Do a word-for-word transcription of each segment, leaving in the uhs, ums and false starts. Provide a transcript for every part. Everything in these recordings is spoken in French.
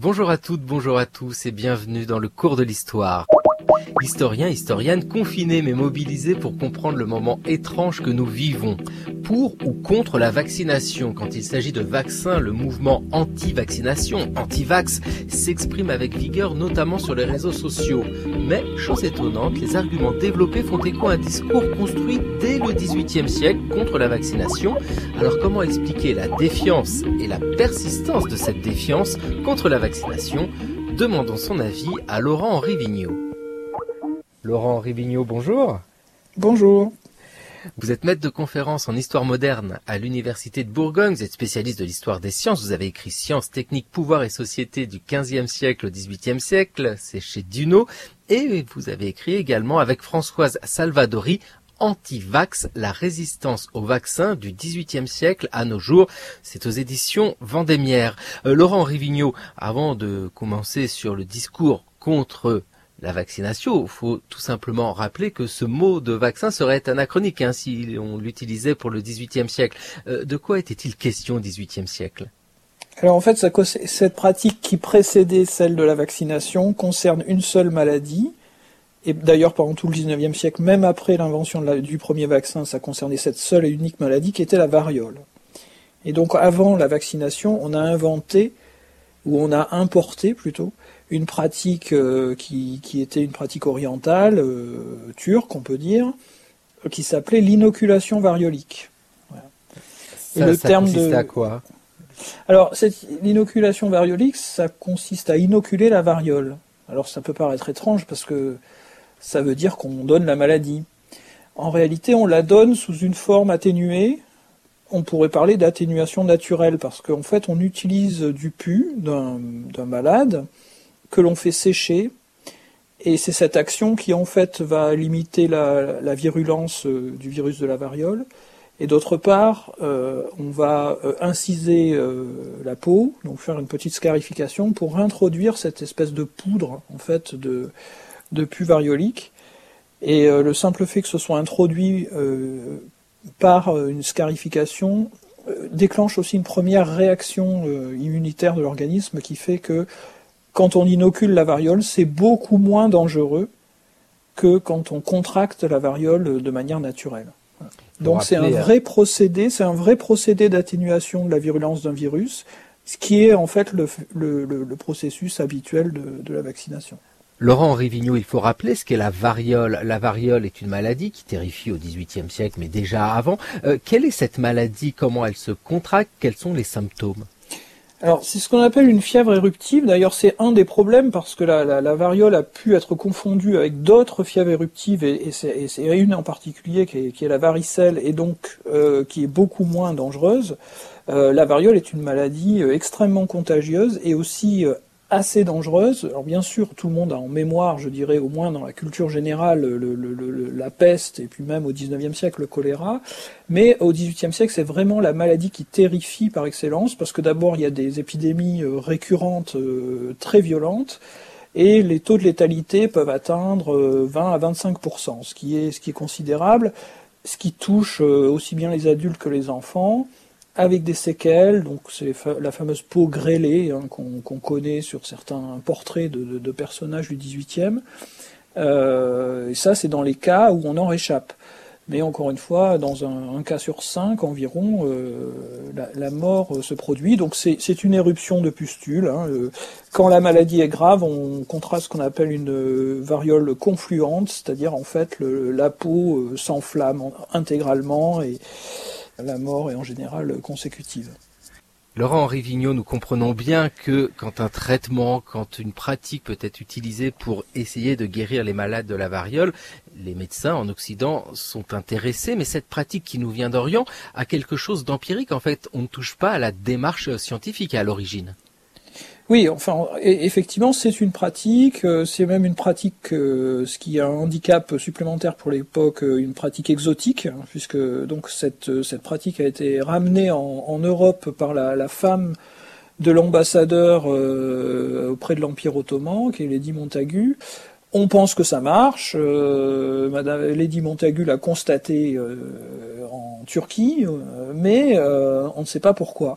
Bonjour à toutes, bonjour à tous et bienvenue dans le cours de l'histoire. Historiens, historiennes, confinés mais mobilisés pour comprendre le moment étrange que nous vivons. Pour ou contre la vaccination? Quand il s'agit de vaccins, le mouvement anti-vaccination, anti-vax, s'exprime avec vigueur, notamment sur les réseaux sociaux. Mais, chose étonnante, les arguments développés font écho à un discours construit dès le dix-huitième siècle contre la vaccination. Alors comment expliquer la défiance et la persistance de cette défiance contre la vaccination? Demandons son avis à Laurent-Henri Vigneault. Laurent-Henri Vigneault, bonjour. Bonjour. Vous êtes maître de conférence en histoire moderne à l'Université de Bourgogne, vous êtes spécialiste de l'histoire des sciences, vous avez écrit Sciences, techniques, pouvoir et société du quinzième siècle au dix-huitième siècle, c'est chez Duno, et vous avez écrit également avec Françoise Salvadori, Anti-Vax, la résistance au vaccin du dix-huitième siècle à nos jours. C'est aux éditions Vendémiaire. Euh, Laurent-Henri Vigneault, avant de commencer sur le discours contre la vaccination, il faut tout simplement rappeler que ce mot de vaccin serait anachronique hein, si on l'utilisait pour le dix-huitième siècle. Euh, de quoi était-il question au dix-huitième siècle? Alors en fait, ça, cette pratique qui précédait celle de la vaccination concerne une seule maladie. Et d'ailleurs, pendant tout le dix-neuvième siècle, même après l'invention de la, du premier vaccin, ça concernait cette seule et unique maladie qui était la variole. Et donc avant la vaccination, on a inventé, ou on a importé plutôt, une pratique euh, qui, qui était une pratique orientale, euh, turque on peut dire, euh, qui s'appelait l'inoculation variolique. Voilà. Ça, et le ça terme consiste de... à quoi? Alors, cette, l'inoculation variolique, ça consiste à inoculer la variole. Alors ça peut paraître étrange parce que ça veut dire qu'on donne la maladie. En réalité, on la donne sous une forme atténuée. On pourrait parler d'atténuation naturelle parce qu'en fait, on utilise du pus d'un, d'un malade que l'on fait sécher, et c'est cette action qui en fait va limiter la, la virulence euh, du virus de la variole, et d'autre part, euh, on va euh, inciser euh, la peau, donc faire une petite scarification pour introduire cette espèce de poudre en fait de, de pus variolique, et euh, le simple fait que ce soit introduit euh, par une scarification euh, déclenche aussi une première réaction euh, immunitaire de l'organisme qui fait que quand on inocule la variole, c'est beaucoup moins dangereux que quand on contracte la variole de manière naturelle. Donc c'est un vrai procédé, c'est un vrai procédé d'atténuation de la virulence d'un virus, ce qui est en fait le, le, le, le processus habituel de, de la vaccination. Laurent-Henri Vigneault, il faut rappeler ce qu'est la variole. La variole est une maladie qui terrifie au dix-huitième siècle, mais déjà avant. Euh, quelle est cette maladie? Comment elle se contracte? Quels sont les symptômes? Alors, c'est ce qu'on appelle une fièvre éruptive. D'ailleurs, c'est un des problèmes parce que la, la, la variole a pu être confondue avec d'autres fièvres éruptives, et, et, c'est, et c'est une en particulier qui est, qui est la varicelle, et donc euh, qui est beaucoup moins dangereuse. Euh, la variole est une maladie euh, extrêmement contagieuse et aussi euh, assez dangereuse. Alors bien sûr, tout le monde a en mémoire, je dirais au moins dans la culture générale, le, le, le, la peste, et puis même au dix-neuvième siècle le choléra. Mais au dix-huitième siècle, c'est vraiment la maladie qui terrifie par excellence, parce que d'abord il y a des épidémies euh, récurrentes euh, très violentes, et les taux de létalité peuvent atteindre euh, vingt à vingt-cinq pour cent, ce qui est, ce qui est considérable, ce qui touche euh, aussi bien les adultes que les enfants, avec des séquelles, donc c'est la fameuse peau grêlée hein, qu'on, qu'on connaît sur certains portraits de, de, de personnages du dix-huitième. Euh, et ça, c'est dans les cas où on en réchappe. Mais encore une fois, dans un, un cas sur cinq environ, euh, la, la mort euh, se produit. Donc c'est, c'est une éruption de pustules. Hein. Euh, quand la maladie est grave, on contraste ce qu'on appelle une euh, variole confluente, c'est-à-dire en fait le, la peau euh, s'enflamme intégralement et la mort est en général consécutive. Laurent-Henri Vigneault, nous comprenons bien que quand un traitement, quand une pratique peut être utilisée pour essayer de guérir les malades de la variole, les médecins en Occident sont intéressés, mais cette pratique qui nous vient d'Orient a quelque chose d'empirique. En fait, on ne touche pas à la démarche scientifique à l'origine. Oui, enfin, effectivement, c'est une pratique, c'est même une pratique, ce qui a un handicap supplémentaire pour l'époque, une pratique exotique, puisque donc cette, cette pratique a été ramenée en, en Europe par la, la femme de l'ambassadeur euh, auprès de l'Empire ottoman, qui est Lady Montagu. On pense que ça marche, euh, Madame Lady Montagu l'a constaté euh, en Turquie, euh, mais euh, on ne sait pas pourquoi.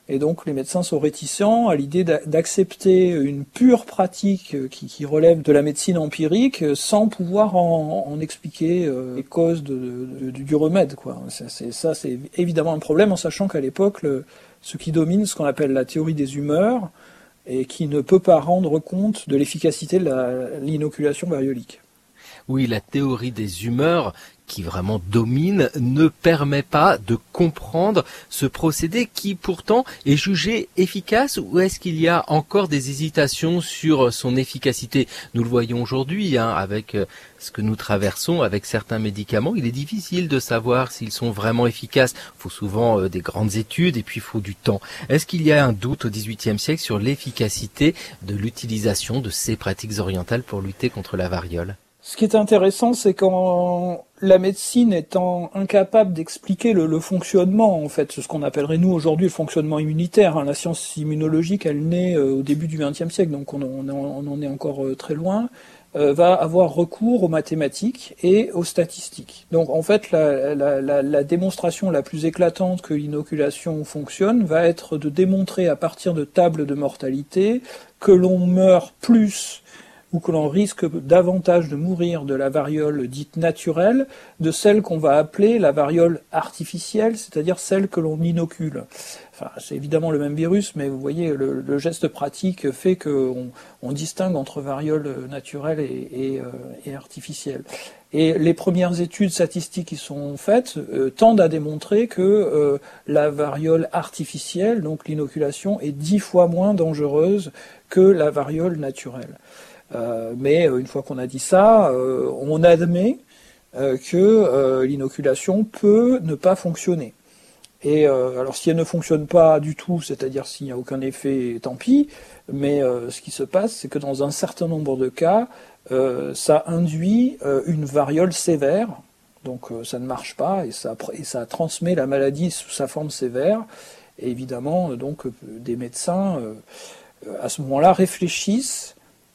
Et donc les médecins sont réticents à l'idée d'accepter une pure pratique qui, qui relève de la médecine empirique sans pouvoir en, en expliquer les causes de, de, de, du remède, quoi. C'est, c'est, ça, c'est évidemment un problème, en sachant qu'à l'époque, le, ce qui domine, ce qu'on appelle la théorie des humeurs, et qui ne peut pas rendre compte de l'efficacité de la, l'inoculation variolique. Oui, la théorie des humeurs, qui vraiment domine, ne permet pas de comprendre ce procédé qui pourtant est jugé efficace, ou est-ce qu'il y a encore des hésitations sur son efficacité? Nous le voyons aujourd'hui, hein, avec ce que nous traversons, avec certains médicaments, il est difficile de savoir s'ils sont vraiment efficaces. Il faut souvent euh, des grandes études et puis il faut du temps. Est-ce qu'il y a un doute au dix-huitième siècle sur l'efficacité de l'utilisation de ces pratiques orientales pour lutter contre la variole? Ce qui est intéressant, c'est quand la médecine étant incapable d'expliquer le, le fonctionnement, en fait, ce qu'on appellerait nous aujourd'hui le fonctionnement immunitaire, hein, la science immunologique, elle naît euh, au début du vingtième siècle, donc on, on, on en est encore euh, très loin, euh, va avoir recours aux mathématiques et aux statistiques. Donc en fait, la, la, la, la démonstration la plus éclatante que l'inoculation fonctionne va être de démontrer à partir de tables de mortalité que l'on meurt plus ou que l'on risque davantage de mourir de la variole dite naturelle, de celle qu'on va appeler la variole artificielle, c'est-à-dire celle que l'on inocule. Enfin, c'est évidemment le même virus, mais vous voyez, le, le geste pratique fait qu'on on distingue entre variole naturelle et, et, euh, et artificielle. Et les premières études statistiques qui sont faites euh, tendent à démontrer que euh, la variole artificielle, donc l'inoculation, est dix fois moins dangereuse que la variole naturelle. Euh, mais une fois qu'on a dit ça, euh, on admet euh, que euh, l'inoculation peut ne pas fonctionner. Et euh, alors si elle ne fonctionne pas du tout, c'est-à-dire s'il n'y a aucun effet, tant pis, mais euh, ce qui se passe, c'est que dans un certain nombre de cas, euh, ça induit euh, une variole sévère, donc euh, ça ne marche pas, et ça, et ça transmet la maladie sous sa forme sévère, et évidemment, donc des médecins, euh, à ce moment-là, réfléchissent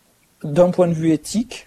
d'un point de vue éthique,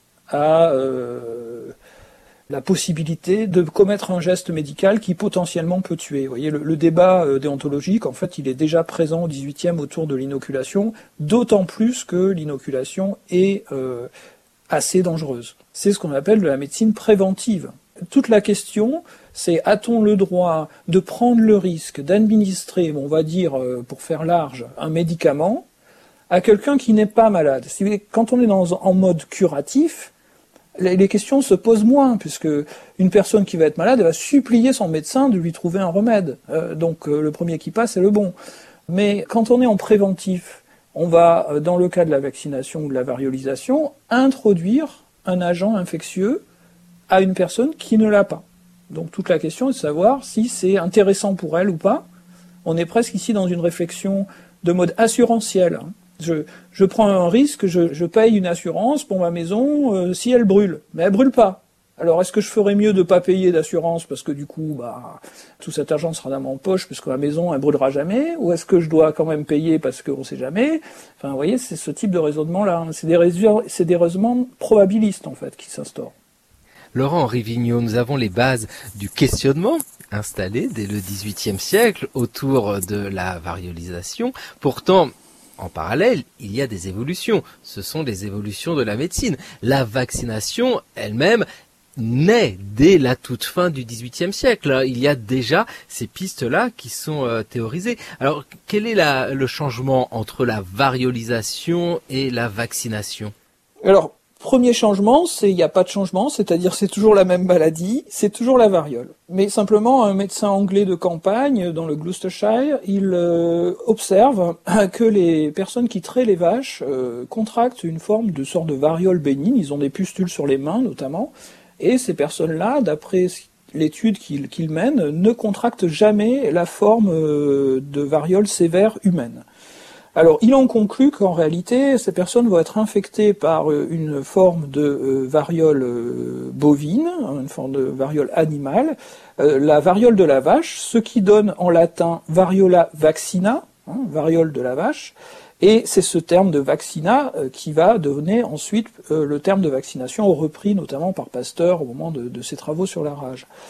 à euh, la possibilité de commettre un geste médical qui potentiellement peut tuer. Vous voyez, le, le débat euh, déontologique, en fait, il est déjà présent au dix-huitième autour de l'inoculation, d'autant plus que l'inoculation est euh, assez dangereuse. C'est ce qu'on appelle de la médecine préventive. Toute la question, c'est a-t-on le droit de prendre le risque d'administrer, on va dire, euh, pour faire large, un médicament à quelqu'un qui n'est pas malade. Quand on est dans, en mode curatif, les, les questions se posent moins, puisque une personne qui va être malade, elle va supplier son médecin de lui trouver un remède. Euh, donc euh, le premier qui passe, c'est le bon. Mais quand on est en préventif, on va, euh, dans le cas de la vaccination ou de la variolisation, introduire un agent infectieux à une personne qui ne l'a pas. Donc toute la question est de savoir si c'est intéressant pour elle ou pas. On est presque ici dans une réflexion de mode assurantiel, hein. Je, je prends un risque, je, je paye une assurance pour ma maison euh, si elle brûle, mais elle brûle pas. Alors est-ce que je ferais mieux de pas payer d'assurance parce que du coup, bah, tout cet argent sera dans mon poche puisque ma maison elle brûlera jamais, ou est-ce que je dois quand même payer parce qu'on sait jamais? Enfin, vous voyez, c'est ce type de raisonnement-là. Hein. C'est des raisonnements, c'est des raisonnements probabilistes en fait qui s'instaurent. Laurent-Henri Vigneault, nous avons les bases du questionnement installées dès le dix-huitième siècle autour de la variolisation. Pourtant, en parallèle, il y a des évolutions. Ce sont des évolutions de la médecine. La vaccination elle-même naît dès la toute fin du dix-huitième siècle. Il y a déjà ces pistes-là qui sont euh, théorisées. Alors, quel est la, le changement entre la variolisation et la vaccination? Alors, premier changement, c'est il n'y a pas de changement, c'est-à-dire c'est toujours la même maladie, c'est toujours la variole. Mais simplement, un médecin anglais de campagne dans le Gloucestershire, il euh, observe que les personnes qui traient les vaches euh, contractent une forme de sorte de variole bénigne, ils ont des pustules sur les mains notamment, et ces personnes-là, d'après l'étude qu'il qu'il mène, ne contractent jamais la forme euh, de variole sévère humaine. Alors, il en conclut qu'en réalité, ces personnes vont être infectées par une forme de euh, variole euh, bovine, une forme de variole animale, euh, la variole de la vache, ce qui donne en latin variola vaccina, hein, variole de la vache, et c'est ce terme de vaccina euh, qui va donner ensuite euh, le terme de vaccination, repris notamment par Pasteur au moment de, de ses travaux sur la rage.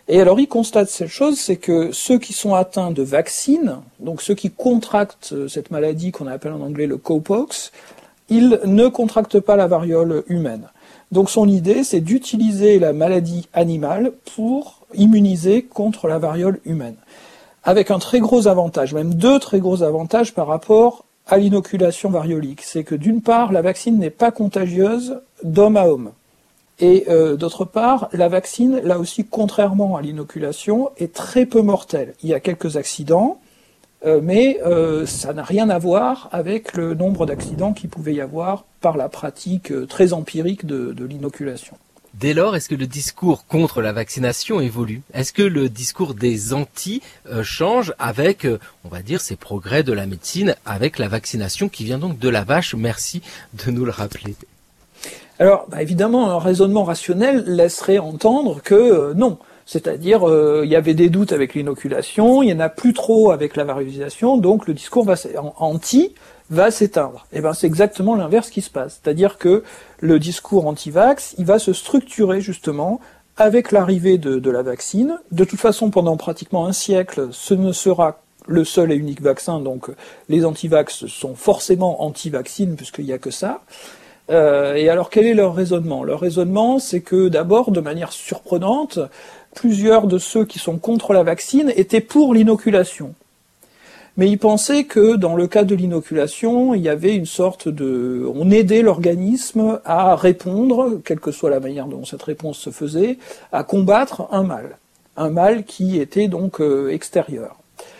Et alors, il constate cette chose, c'est que ceux qui sont atteints de vaccines, donc ceux qui contractent cette maladie qu'on appelle en anglais le cowpox, ils ne contractent pas la variole humaine. Donc son idée, c'est d'utiliser la maladie animale pour immuniser contre la variole humaine. Avec un très gros avantage, même deux très gros avantages par rapport à l'inoculation variolique. C'est que d'une part, la vaccine n'est pas contagieuse d'homme à homme. Et euh, d'autre part, la vaccine, là aussi, contrairement à l'inoculation, est très peu mortelle. Il y a quelques accidents, euh, mais euh, ça n'a rien à voir avec le nombre d'accidents qu'il pouvait y avoir par la pratique euh, très empirique de, de l'inoculation. Dès lors, est-ce que le discours contre la vaccination évolue ? Est-ce que le discours des anti euh, change avec, euh, on va dire, ces progrès de la médecine, avec la vaccination qui vient donc de la vache ? Merci de nous le rappeler. Alors, bah, évidemment, un raisonnement rationnel laisserait entendre que euh, non. C'est-à-dire, euh, il y avait des doutes avec l'inoculation, il n'y en a plus trop avec la variolisation, donc le discours va anti va s'éteindre. Et ben, c'est exactement l'inverse qui se passe. C'est-à-dire que le discours anti-vax, il va se structurer justement avec l'arrivée de, de la vaccine. De toute façon, pendant pratiquement un siècle, ce ne sera le seul et unique vaccin, donc les anti-vax sont forcément anti-vaccines puisqu'il n'y a que ça. Euh, et alors, quel est leur raisonnement ? Leur raisonnement, c'est que d'abord, de manière surprenante, plusieurs de ceux qui sont contre la vaccine étaient pour l'inoculation. Mais ils pensaient que dans le cas de l'inoculation, il y avait une sorte de... On aidait l'organisme à répondre, quelle que soit la manière dont cette réponse se faisait, à combattre un mal. Un mal qui était donc euh, extérieur.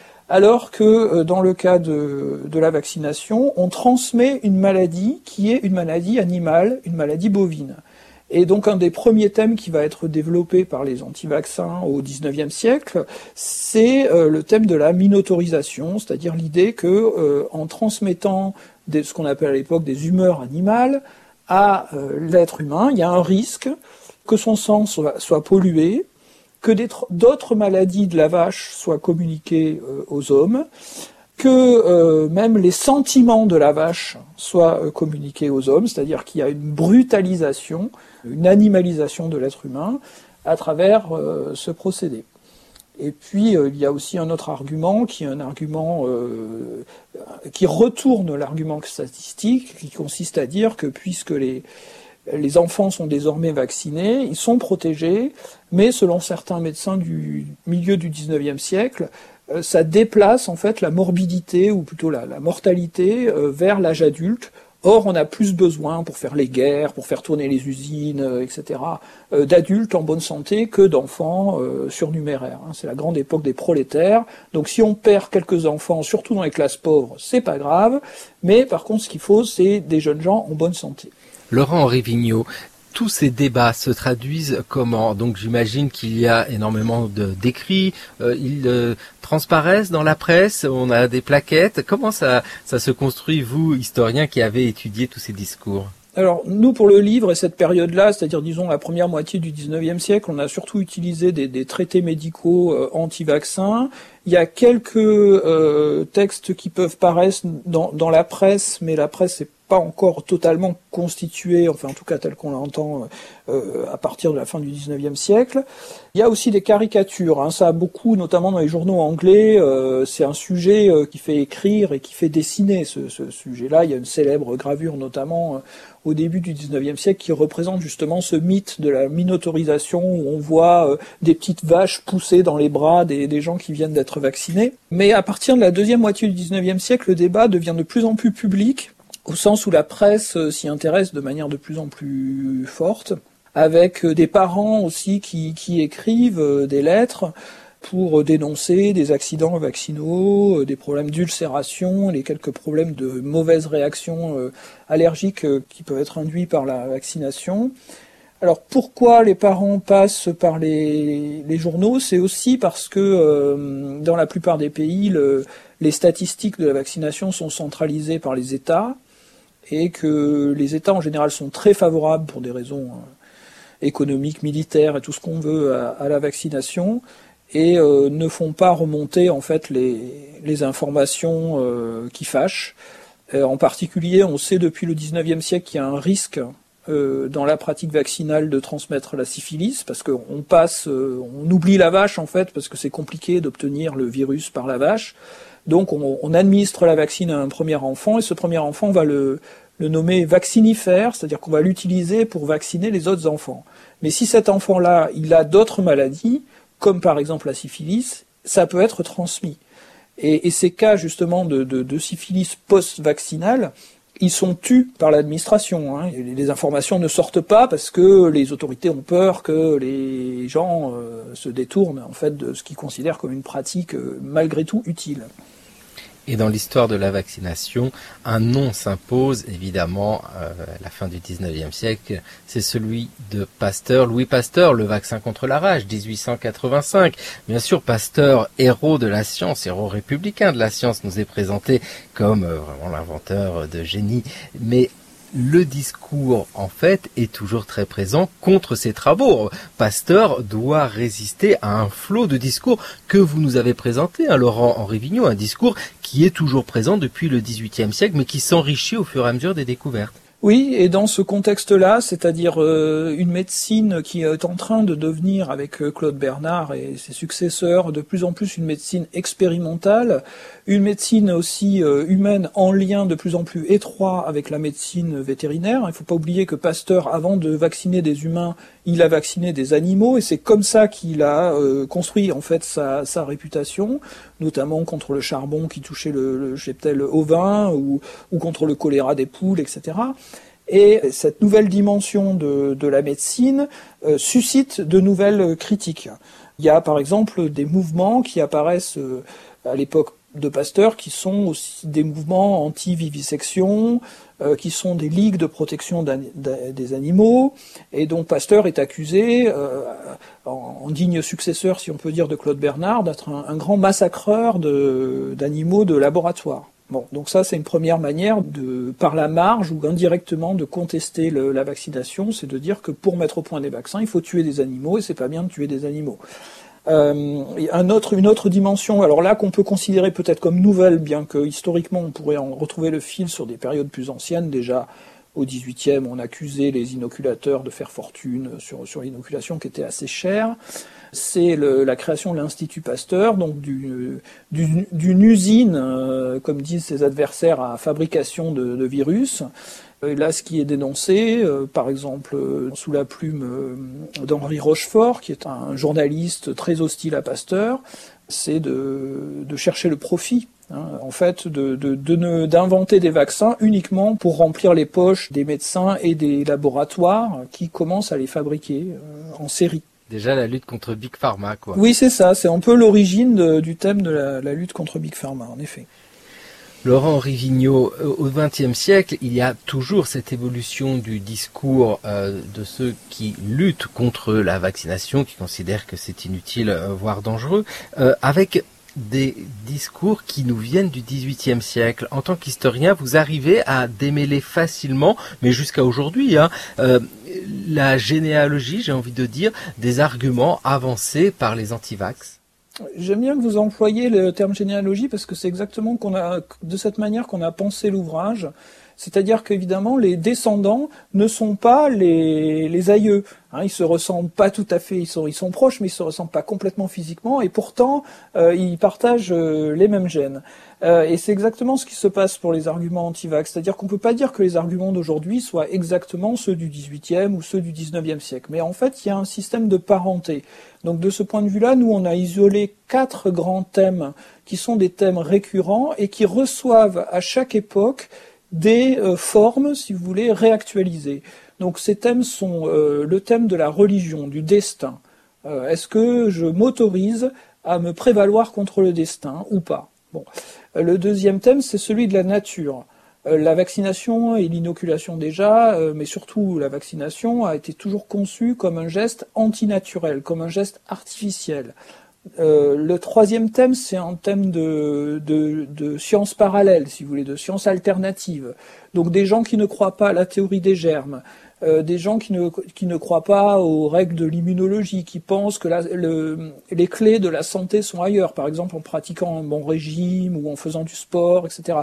Alors que euh, dans le cas de, de la vaccination, on transmet une maladie qui est une maladie animale, une maladie bovine. Et donc un des premiers thèmes qui va être développé par les anti-vaccins au dix-neuvième siècle, c'est euh, le thème de la minotorisation, c'est-à-dire l'idée que euh, en transmettant des, ce qu'on appelle à l'époque des humeurs animales à euh, l'être humain, il y a un risque que son sang soit, soit pollué, que d'autres maladies de la vache soient communiquées euh, aux hommes, que euh, même les sentiments de la vache soient euh, communiqués aux hommes, c'est-à-dire qu'il y a une brutalisation, une animalisation de l'être humain à travers euh, ce procédé. Et puis euh, il y a aussi un autre argument qui est un argument euh, qui retourne l'argument statistique, qui consiste à dire que puisque les les enfants sont désormais vaccinés, ils sont protégés, mais selon certains médecins du milieu du dix-neuvième siècle, euh, ça déplace en fait la morbidité, ou plutôt la, la mortalité, euh, vers l'âge adulte. Or, on a plus besoin, pour faire les guerres, pour faire tourner les usines, euh, et cetera, euh, d'adultes en bonne santé que d'enfants euh, surnuméraires. Hein. C'est la grande époque des prolétaires. Donc si on perd quelques enfants, surtout dans les classes pauvres, c'est pas grave, mais par contre, ce qu'il faut, c'est des jeunes gens en bonne santé. Laurent-Henri Vigneault, tous ces débats se traduisent comment ? Donc j'imagine qu'il y a énormément de, d'écrits, euh, ils euh, transparaissent dans la presse, on a des plaquettes. Comment ça, ça se construit, vous, historien qui avez étudié tous ces discours ? Alors, nous, pour le livre et cette période-là, c'est-à-dire, disons, la première moitié du dix-neuvième siècle, on a surtout utilisé des, des traités médicaux euh, anti-vaccins. Il y a quelques euh, textes qui peuvent paraître dans, dans la presse, mais la presse n'est pas encore totalement constituée, enfin en tout cas tel qu'on l'entend euh, à partir de la fin du dix-neuvième siècle. Il y a aussi des caricatures, hein, ça a beaucoup, notamment dans les journaux anglais, euh, c'est un sujet euh, qui fait écrire et qui fait dessiner ce, ce sujet-là. Il y a une célèbre gravure notamment euh, au début du dix-neuvième siècle qui représente justement ce mythe de la minotorisation où on voit euh, des petites vaches pousser dans les bras des, des gens qui viennent d'être vaccinés. Mais à partir de la deuxième moitié du dix-neuvième siècle, le débat devient de plus en plus public, au sens où la presse s'y intéresse de manière de plus en plus forte, avec des parents aussi qui, qui écrivent des lettres pour dénoncer des accidents vaccinaux, des problèmes d'ulcération, les quelques problèmes de mauvaises réactions allergiques qui peuvent être induits par la vaccination. Alors pourquoi les parents passent par les, les journaux ? C'est aussi parce que euh, dans la plupart des pays, le, les statistiques de la vaccination sont centralisées par les États, et que les États en général sont très favorables pour des raisons euh, économiques, militaires et tout ce qu'on veut à, à la vaccination, et euh, ne font pas remonter en fait les, les informations euh, qui fâchent. Euh, en particulier, on sait depuis le dix-neuvième siècle qu'il y a un risque euh, dans la pratique vaccinale de transmettre la syphilis, parce qu'on passe, euh, on oublie la vache en fait, parce que c'est compliqué d'obtenir le virus par la vache. Donc on, on administre la vaccine à un premier enfant, et ce premier enfant, on va le, le nommer vaccinifère, c'est-à-dire qu'on va l'utiliser pour vacciner les autres enfants. Mais si cet enfant-là, il a d'autres maladies, comme par exemple la syphilis, ça peut être transmis. Et, et ces cas justement de, de, de syphilis post-vaccinale, ils sont tus par l'administration. Hein. Les informations ne sortent pas parce que les autorités ont peur que les gens euh, se détournent en fait de ce qu'ils considèrent comme une pratique euh, malgré tout utile. Et dans l'histoire de la vaccination, un nom s'impose, évidemment, euh, à la fin du dix-neuvième siècle, c'est celui de Pasteur, Louis Pasteur, le vaccin contre la rage, dix-huit cent quatre-vingt-cinq. Bien sûr, Pasteur, héros de la science, héros républicain de la science, nous est présenté comme euh, vraiment l'inventeur de génie, mais le discours, en fait, est toujours très présent contre ses travaux. Pasteur doit résister à un flot de discours que vous nous avez présenté, hein, Laurent-Henri Vigneault, un discours qui est toujours présent depuis le dix-huitième siècle, mais qui s'enrichit au fur et à mesure des découvertes. Oui, et dans ce contexte-là, c'est-à-dire euh, une médecine qui est en train de devenir, avec euh, Claude Bernard et ses successeurs, de plus en plus une médecine expérimentale, une médecine aussi euh, humaine en lien de plus en plus étroit avec la médecine vétérinaire. Il ne faut pas oublier que Pasteur, avant de vacciner des humains, il a vacciné des animaux, et c'est comme ça qu'il a euh, construit en fait sa, sa réputation, notamment contre le charbon qui touchait le, le cheptel ovin, ou, ou contre le choléra des poules, et cetera. Et cette nouvelle dimension de, de la médecine euh, suscite de nouvelles critiques. Il y a par exemple des mouvements qui apparaissent euh, à l'époque de Pasteur, qui sont aussi des mouvements anti-vivisection, euh, qui sont des ligues de protection des animaux, et donc Pasteur est accusé, euh, en, en digne successeur, si on peut dire, de Claude Bernard, d'être un, un grand massacreur de, d'animaux de laboratoire. Bon, donc ça c'est une première manière de, par la marge ou indirectement, de contester le, la vaccination, c'est de dire que pour mettre au point des vaccins, il faut tuer des animaux, et c'est pas bien de tuer des animaux. Euh, un autre, une autre dimension, alors là qu'on peut considérer peut-être comme nouvelle, bien que historiquement on pourrait en retrouver le fil sur des périodes plus anciennes. Déjà au dix-huitième, on accusait les inoculateurs de faire fortune sur, sur l'inoculation qui était assez chère. C'est le, la création de l'Institut Pasteur, donc du, du, d'une usine, euh, comme disent ses adversaires, à fabrication de, de virus. Et là, ce qui est dénoncé, euh, par exemple, euh, sous la plume euh, d'Henri Rochefort, qui est un journaliste très hostile à Pasteur, c'est de, de chercher le profit. Hein, en fait, de, de, de ne, d'inventer des vaccins uniquement pour remplir les poches des médecins et des laboratoires qui commencent à les fabriquer euh, en série. Déjà la lutte contre Big Pharma, quoi. Oui, c'est ça, c'est un peu l'origine de, du thème de la, la lutte contre Big Pharma, en effet. Laurent-Henri Vigneault, au vingtième siècle, il y a toujours cette évolution du discours euh, de ceux qui luttent contre la vaccination, qui considèrent que c'est inutile, euh, voire dangereux, euh, avec des discours qui nous viennent du dix-huitième siècle. En tant qu'historien, vous arrivez à démêler facilement, mais jusqu'à aujourd'hui, hein, euh, la généalogie, j'ai envie de dire, des arguments avancés par les antivax. J'aime bien que vous employiez le terme généalogie parce que c'est exactement qu'on a, de cette manière qu'on a pensé l'ouvrage. C'est-à-dire qu'évidemment, les descendants ne sont pas les, les aïeux. Hein, ils se ressemblent pas tout à fait, ils sont, ils sont proches, mais ils se ressemblent pas complètement physiquement, et pourtant, euh, ils partagent euh, les mêmes gènes. Euh, et c'est exactement ce qui se passe pour les arguments anti-vax. C'est-à-dire qu'on peut pas dire que les arguments d'aujourd'hui soient exactement ceux du dix-huitième ou ceux du dix-neuvième siècle. Mais en fait, il y a un système de parenté. Donc de ce point de vue-là, nous, on a isolé quatre grands thèmes qui sont des thèmes récurrents et qui reçoivent à chaque époque des euh, formes, si vous voulez, réactualisées. Donc ces thèmes sont euh, le thème de la religion, du destin. Euh, est-ce que je m'autorise à me prévaloir contre le destin ou pas? Bon. Euh, le deuxième thème, c'est celui de la nature. Euh, la vaccination et l'inoculation déjà, euh, mais surtout la vaccination, a été toujours conçue comme un geste antinaturel, comme un geste artificiel. Euh, le troisième thème, c'est un thème de, de, de sciences parallèles, si vous voulez, de sciences alternatives. Donc des gens qui ne croient pas à la théorie des germes, euh, des gens qui ne, qui ne croient pas aux règles de l'immunologie, qui pensent que la, le, les clés de la santé sont ailleurs, par exemple en pratiquant un bon régime ou en faisant du sport, et cetera.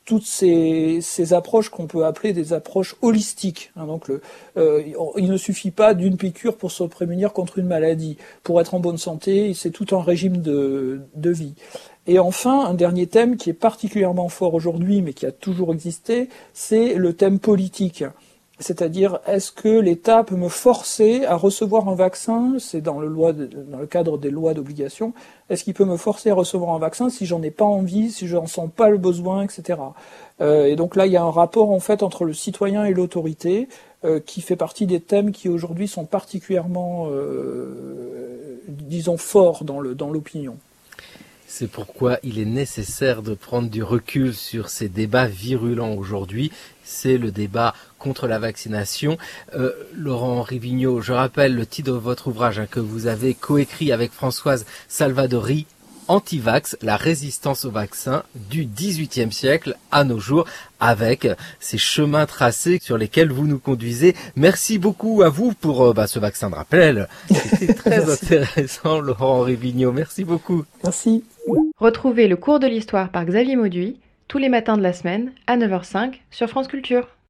toutes ces, ces approches qu'on peut appeler des approches holistiques. Hein, donc le, euh, il ne suffit pas d'une piqûre pour se prémunir contre une maladie. Pour être en bonne santé, c'est tout un régime de, de vie. Et enfin, un dernier thème qui est particulièrement fort aujourd'hui, mais qui a toujours existé, c'est le thème politique. C'est-à-dire, est-ce que l'État peut me forcer à recevoir un vaccin? C'est dans le, loi de, dans le cadre des lois d'obligation. Est-ce qu'il peut me forcer à recevoir un vaccin si j'en ai pas envie, si je n'en sens pas le besoin, et cetera. Euh, et donc là, il y a un rapport en fait entre le citoyen et l'autorité euh, qui fait partie des thèmes qui aujourd'hui sont particulièrement, euh, disons, forts dans le, dans l'opinion. C'est pourquoi il est nécessaire de prendre du recul sur ces débats virulents aujourd'hui. C'est le débat contre la vaccination. Euh, Laurent-Henri Vigneault, je rappelle le titre de votre ouvrage hein, que vous avez coécrit avec Françoise Salvadori, Antivax, la résistance au vaccin du dix-huitième siècle à nos jours, avec ces chemins tracés sur lesquels vous nous conduisez. Merci beaucoup à vous pour euh, bah, ce vaccin de rappel. C'était très intéressant, Laurent-Henri Vigneault. Merci beaucoup. Merci. Retrouvez le cours de l'histoire par Xavier Mauduit tous les matins de la semaine à neuf heures cinq sur France Culture.